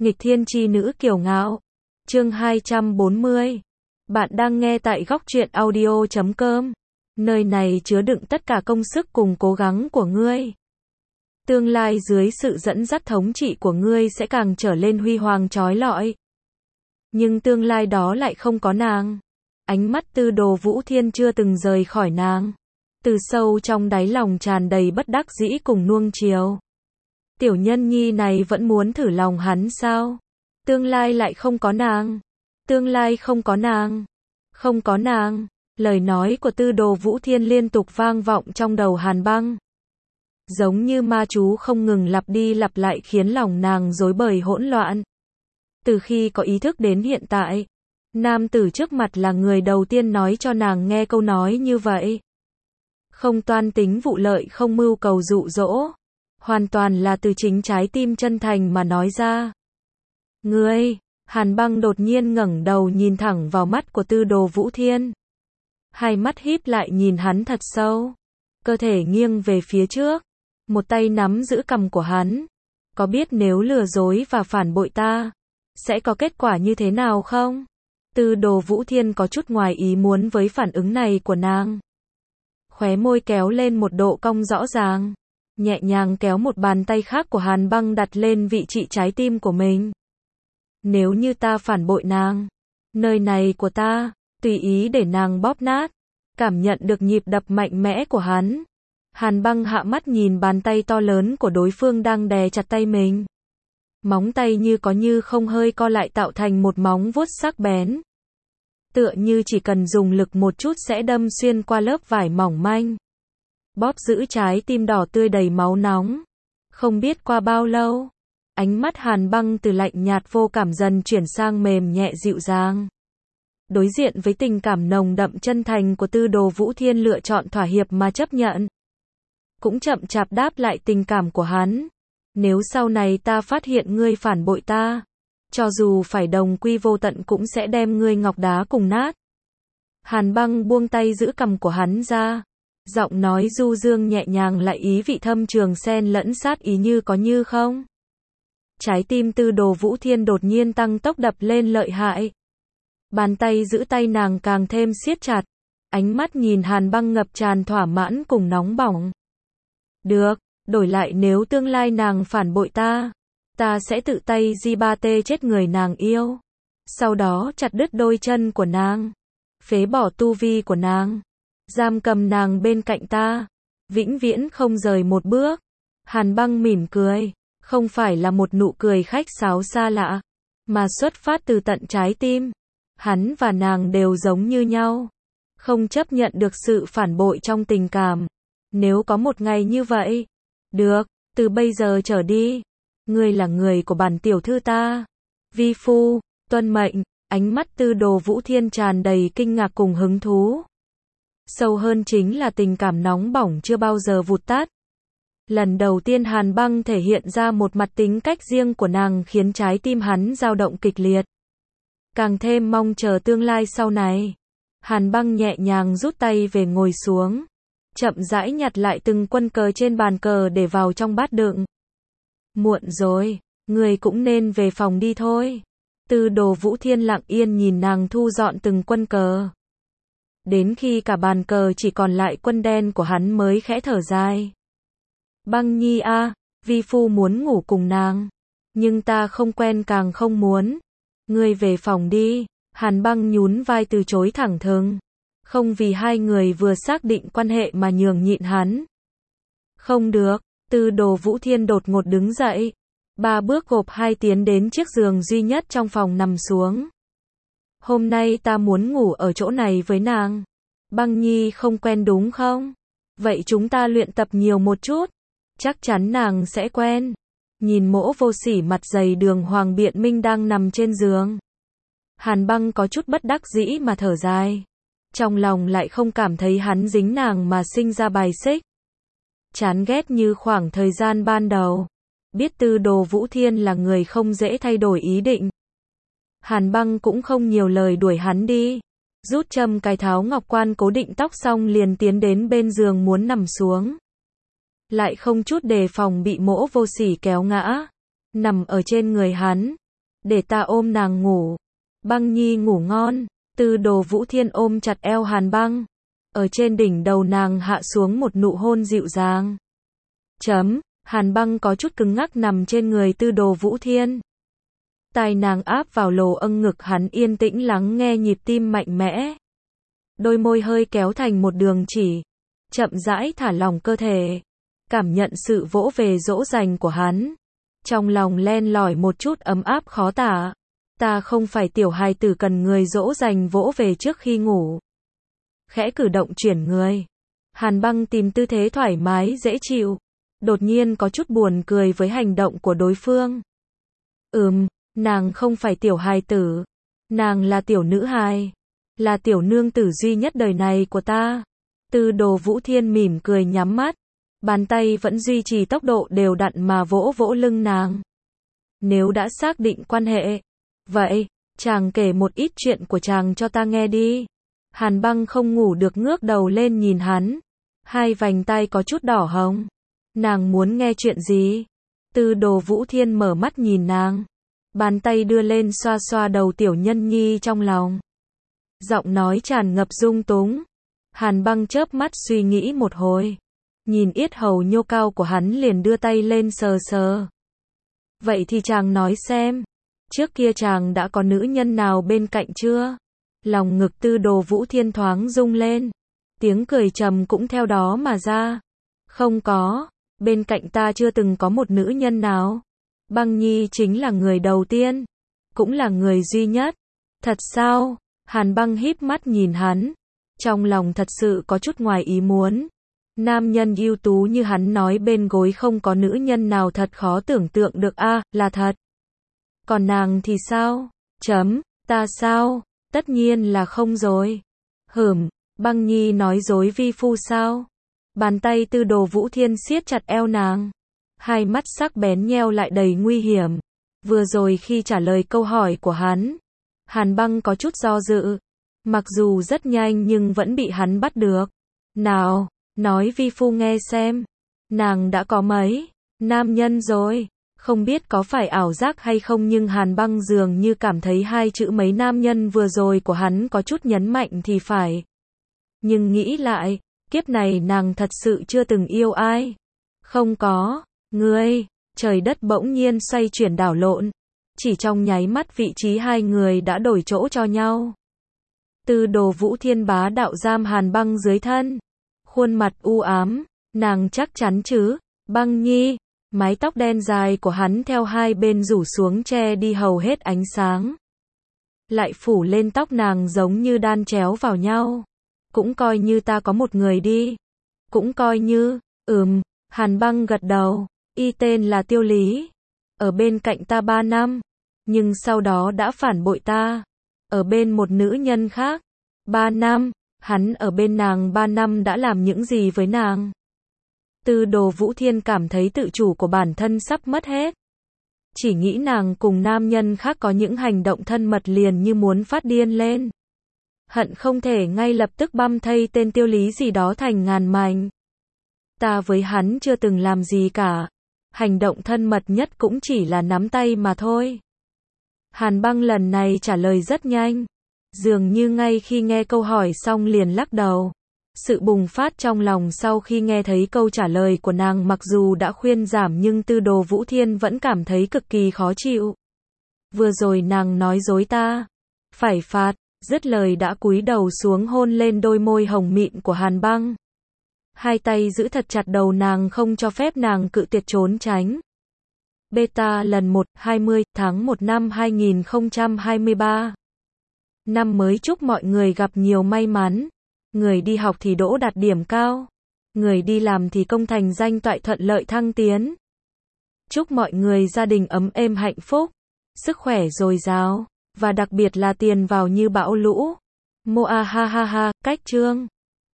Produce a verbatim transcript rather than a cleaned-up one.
Nghịch thiên chi nữ kiều ngạo. Chương hai trăm bốn mươi. Bạn đang nghe tại góc truyện audio chấm com. Nơi này chứa đựng tất cả công sức cùng cố gắng của ngươi. Tương lai dưới sự dẫn dắt thống trị của ngươi sẽ càng trở lên huy hoàng chói lọi. Nhưng tương lai đó lại không có nàng. Ánh mắt Tư Đồ Vũ Thiên chưa từng rời khỏi nàng. Từ sâu trong đáy lòng tràn đầy bất đắc dĩ cùng nuông chiều. Tiểu nhân nhi này vẫn muốn thử lòng hắn sao? Tương lai lại không có nàng. Tương lai không có nàng. Không có nàng. Lời nói của Tư Đồ Vũ Thiên liên tục vang vọng trong đầu Hàn Băng. Giống như ma chú không ngừng lặp đi lặp lại khiến lòng nàng rối bời hỗn loạn. Từ khi có ý thức đến hiện tại, nam tử trước mặt là người đầu tiên nói cho nàng nghe câu nói như vậy. Không toan tính vụ lợi, không mưu cầu dụ dỗ. Hoàn toàn là từ chính trái tim chân thành mà nói ra. Ngươi, Hàn Băng đột nhiên ngẩng đầu nhìn thẳng vào mắt của Tư Đồ Vũ Thiên. Hai mắt híp lại nhìn hắn thật sâu. Cơ thể nghiêng về phía trước. Một tay nắm giữ cằm của hắn. Có biết nếu lừa dối và phản bội ta, sẽ có kết quả như thế nào không? Tư Đồ Vũ Thiên có chút ngoài ý muốn với phản ứng này của nàng. Khóe môi kéo lên một độ cong rõ ràng. Nhẹ nhàng kéo một bàn tay khác của Hàn Băng đặt lên vị trí trái tim của mình. Nếu như ta phản bội nàng, nơi này của ta, tùy ý để nàng bóp nát. Cảm nhận được nhịp đập mạnh mẽ của hắn. Hàn Băng hạ mắt nhìn bàn tay to lớn của đối phương đang đè chặt tay mình. Móng tay như có như không hơi co lại tạo thành một móng vuốt sắc bén. Tựa như chỉ cần dùng lực một chút sẽ đâm xuyên qua lớp vải mỏng manh. Bóp giữ trái tim đỏ tươi đầy máu nóng. Không biết qua bao lâu, ánh mắt Hàn Băng từ lạnh nhạt vô cảm dần chuyển sang mềm nhẹ dịu dàng. Đối diện với tình cảm nồng đậm chân thành của Tư Đồ Vũ Thiên lựa chọn thỏa hiệp mà chấp nhận. Cũng chậm chạp đáp lại tình cảm của hắn. Nếu sau này ta phát hiện ngươi phản bội ta, cho dù phải đồng quy vô tận cũng sẽ đem ngươi ngọc đá cùng nát. Hàn Băng buông tay giữ cằm của hắn ra. Giọng nói du dương nhẹ nhàng lại ý vị thâm trường xen lẫn sát ý như có như không. Trái tim Tư Đồ Vũ Thiên đột nhiên tăng tốc đập lên lợi hại. Bàn tay giữ tay nàng càng thêm siết chặt. Ánh mắt nhìn Hàn Băng ngập tràn thỏa mãn cùng nóng bỏng. Được, đổi lại nếu tương lai nàng phản bội ta, ta sẽ tự tay di ba tê chết người nàng yêu. Sau đó chặt đứt đôi chân của nàng. Phế bỏ tu vi của nàng. Giam cầm nàng bên cạnh ta. Vĩnh viễn không rời một bước. Hàn Băng mỉm cười. Không phải là một nụ cười khách sáo xa lạ, mà xuất phát từ tận trái tim. Hắn và nàng đều giống như nhau. Không chấp nhận được sự phản bội trong tình cảm. Nếu có một ngày như vậy. Được, từ bây giờ trở đi. Ngươi là người của bản tiểu thư ta. Vi phu, tuân mệnh. Ánh mắt Tư Đồ Vũ Thiên tràn đầy kinh ngạc cùng hứng thú. Sâu hơn chính là tình cảm nóng bỏng chưa bao giờ vụt tắt. Lần đầu tiên Hàn Băng thể hiện ra một mặt tính cách riêng của nàng khiến trái tim hắn dao động kịch liệt. Càng thêm mong chờ tương lai sau này. Hàn Băng nhẹ nhàng rút tay về ngồi xuống. Chậm rãi nhặt lại từng quân cờ trên bàn cờ để vào trong bát đựng. Muộn rồi, người cũng nên về phòng đi thôi. Tư Đồ Vũ Thiên lặng yên nhìn nàng thu dọn từng quân cờ. Đến khi cả bàn cờ chỉ còn lại quân đen của hắn mới khẽ thở dài. Băng nhi a, à, vi phu muốn ngủ cùng nàng. Nhưng ta không quen càng không muốn. Ngươi về phòng đi. Hàn Băng nhún vai từ chối thẳng thừng. Không vì hai người vừa xác định quan hệ mà nhường nhịn hắn. Không được. Tư Đồ Vũ Thiên đột ngột đứng dậy. Ba bước gộp hai tiến đến chiếc giường duy nhất trong phòng nằm xuống. Hôm nay ta muốn ngủ ở chỗ này với nàng. Băng nhi không quen đúng không? Vậy chúng ta luyện tập nhiều một chút. Chắc chắn nàng sẽ quen. Nhìn Mỗ Vô Sỉ mặt dày Đường Hoàng Biện Minh đang nằm trên giường. Hàn Băng có chút bất đắc dĩ mà thở dài. Trong lòng lại không cảm thấy hắn dính nàng mà sinh ra bài xích. Chán ghét như khoảng thời gian ban đầu. Biết Tư Đồ Vũ Thiên là người không dễ thay đổi ý định. Hàn Băng cũng không nhiều lời đuổi hắn đi. Rút châm cài tháo ngọc quan cố định tóc xong liền tiến đến bên giường muốn nằm xuống. Lại không chút đề phòng bị Mỗ Vô Sỉ kéo ngã. Nằm ở trên người hắn. để ta ôm nàng ngủ. Băng Nhi ngủ ngon. Tư Đồ Vũ Thiên ôm chặt eo Hàn Băng. Ở trên đỉnh đầu nàng hạ xuống một nụ hôn dịu dàng. Chấm, Hàn Băng có chút cứng ngắc nằm trên người Tư Đồ Vũ Thiên. Tai nàng áp vào lồ âng ngực hắn, yên tĩnh lắng nghe nhịp tim mạnh mẽ. Đôi môi hơi kéo thành một đường chỉ, chậm rãi thả lỏng cơ thể, cảm nhận sự vỗ về dỗ dành của hắn. Trong lòng len lỏi một chút ấm áp khó tả. Ta không phải tiểu hài tử cần người dỗ dành vỗ về trước khi ngủ. Khẽ cử động chuyển người. Hàn Băng tìm tư thế thoải mái dễ chịu. Đột nhiên có chút buồn cười với hành động của đối phương. Ừm, nàng không phải tiểu hài tử. Nàng là tiểu nữ hài. Là tiểu nương tử duy nhất đời này của ta. Tư Đồ Vũ Thiên mỉm cười nhắm mắt. Bàn tay vẫn duy trì tốc độ đều đặn mà vỗ vỗ lưng nàng. Nếu đã xác định quan hệ, vậy, chàng kể một ít chuyện của chàng cho ta nghe đi. Hàn Băng không ngủ được ngước đầu lên nhìn hắn. Hai vành tay có chút đỏ hồng. Nàng muốn nghe chuyện gì? Tư Đồ Vũ Thiên mở mắt nhìn nàng. Bàn tay đưa lên xoa xoa đầu tiểu nhân nhi trong lòng. Giọng nói tràn ngập dung túng. Hàn Băng chớp mắt suy nghĩ một hồi. Nhìn yết hầu nhô cao của hắn liền đưa tay lên sờ sờ. Vậy thì chàng nói xem. Trước kia chàng đã có nữ nhân nào bên cạnh chưa? Lòng ngực Tư Đồ Vũ Thiên thoáng rung lên. Tiếng cười trầm cũng theo đó mà ra. Không có. Bên cạnh ta chưa từng có một nữ nhân nào. Băng Nhi chính là người đầu tiên. Cũng là người duy nhất. Thật sao? Hàn Băng híp mắt nhìn hắn. Trong lòng thật sự có chút ngoài ý muốn. Nam nhân ưu tú như hắn nói bên gối không có nữ nhân nào thật khó tưởng tượng được a, à, là thật. Còn nàng thì sao? Chấm, ta sao? Tất nhiên là không rồi. Hửm, Băng Nhi nói dối vi phu sao? Bàn tay Tư Đồ Vũ Thiên siết chặt eo nàng. Hai mắt sắc bén nheo lại đầy nguy hiểm. Vừa rồi khi trả lời câu hỏi của hắn, Hàn Băng có chút do dự. Mặc dù rất nhanh nhưng vẫn bị hắn bắt được. Nào, nói vi phu nghe xem. Nàng đã có mấy nam nhân rồi. Không biết có phải ảo giác hay không nhưng Hàn Băng dường như cảm thấy hai chữ mấy nam nhân vừa rồi của hắn có chút nhấn mạnh thì phải. Nhưng nghĩ lại, kiếp này nàng thật sự chưa từng yêu ai. Không có, ngươi, trời đất bỗng nhiên xoay chuyển đảo lộn. Chỉ trong nháy mắt vị trí hai người đã đổi chỗ cho nhau. Tư Đồ Vũ Thiên bá đạo giam Hàn Băng dưới thân. Khuôn mặt u ám, nàng chắc chắn chứ, Băng Nhi. Mái tóc đen dài của hắn theo hai bên rủ xuống che đi hầu hết ánh sáng. Lại phủ lên tóc nàng giống như đan chéo vào nhau. Cũng coi như ta có một người đi. Cũng coi như, ừm, Hàn Băng gật đầu. Y tên là Tiêu Lý. Ở bên cạnh ta ba năm. Nhưng sau đó đã phản bội ta. Ở bên một nữ nhân khác. Ba năm, hắn ở bên nàng ba năm đã làm những gì với nàng? Tư Đồ Vũ Thiên cảm thấy tự chủ của bản thân sắp mất hết. Chỉ nghĩ nàng cùng nam nhân khác có những hành động thân mật liền như muốn phát điên lên. Hận không thể ngay lập tức băm thây tên Tiêu Lý gì đó thành ngàn mảnh. Ta với hắn chưa từng làm gì cả. Hành động thân mật nhất cũng chỉ là nắm tay mà thôi. Hàn Băng lần này trả lời rất nhanh. Dường như ngay khi nghe câu hỏi xong liền lắc đầu. Sự bùng phát trong lòng sau khi nghe thấy câu trả lời của nàng mặc dù đã khuyên giảm nhưng Tư Đồ Vũ Thiên vẫn cảm thấy cực kỳ khó chịu. Vừa rồi nàng nói dối ta. Phải phạt, dứt lời đã cúi đầu xuống hôn lên đôi môi hồng mịn của Hàn Băng. Hai tay giữ thật chặt đầu nàng không cho phép nàng cự tuyệt trốn tránh. Beta lần một, hai mươi tháng một năm hai nghìn không trăm hai mươi ba. Năm mới chúc mọi người gặp nhiều may mắn. Người đi học thì đỗ đạt điểm cao. Người đi làm thì công thành danh toại thuận lợi thăng tiến. Chúc mọi người gia đình ấm êm hạnh phúc, sức khỏe dồi dào, và đặc biệt là tiền vào như bão lũ. Moa ha ha ha, cách chương.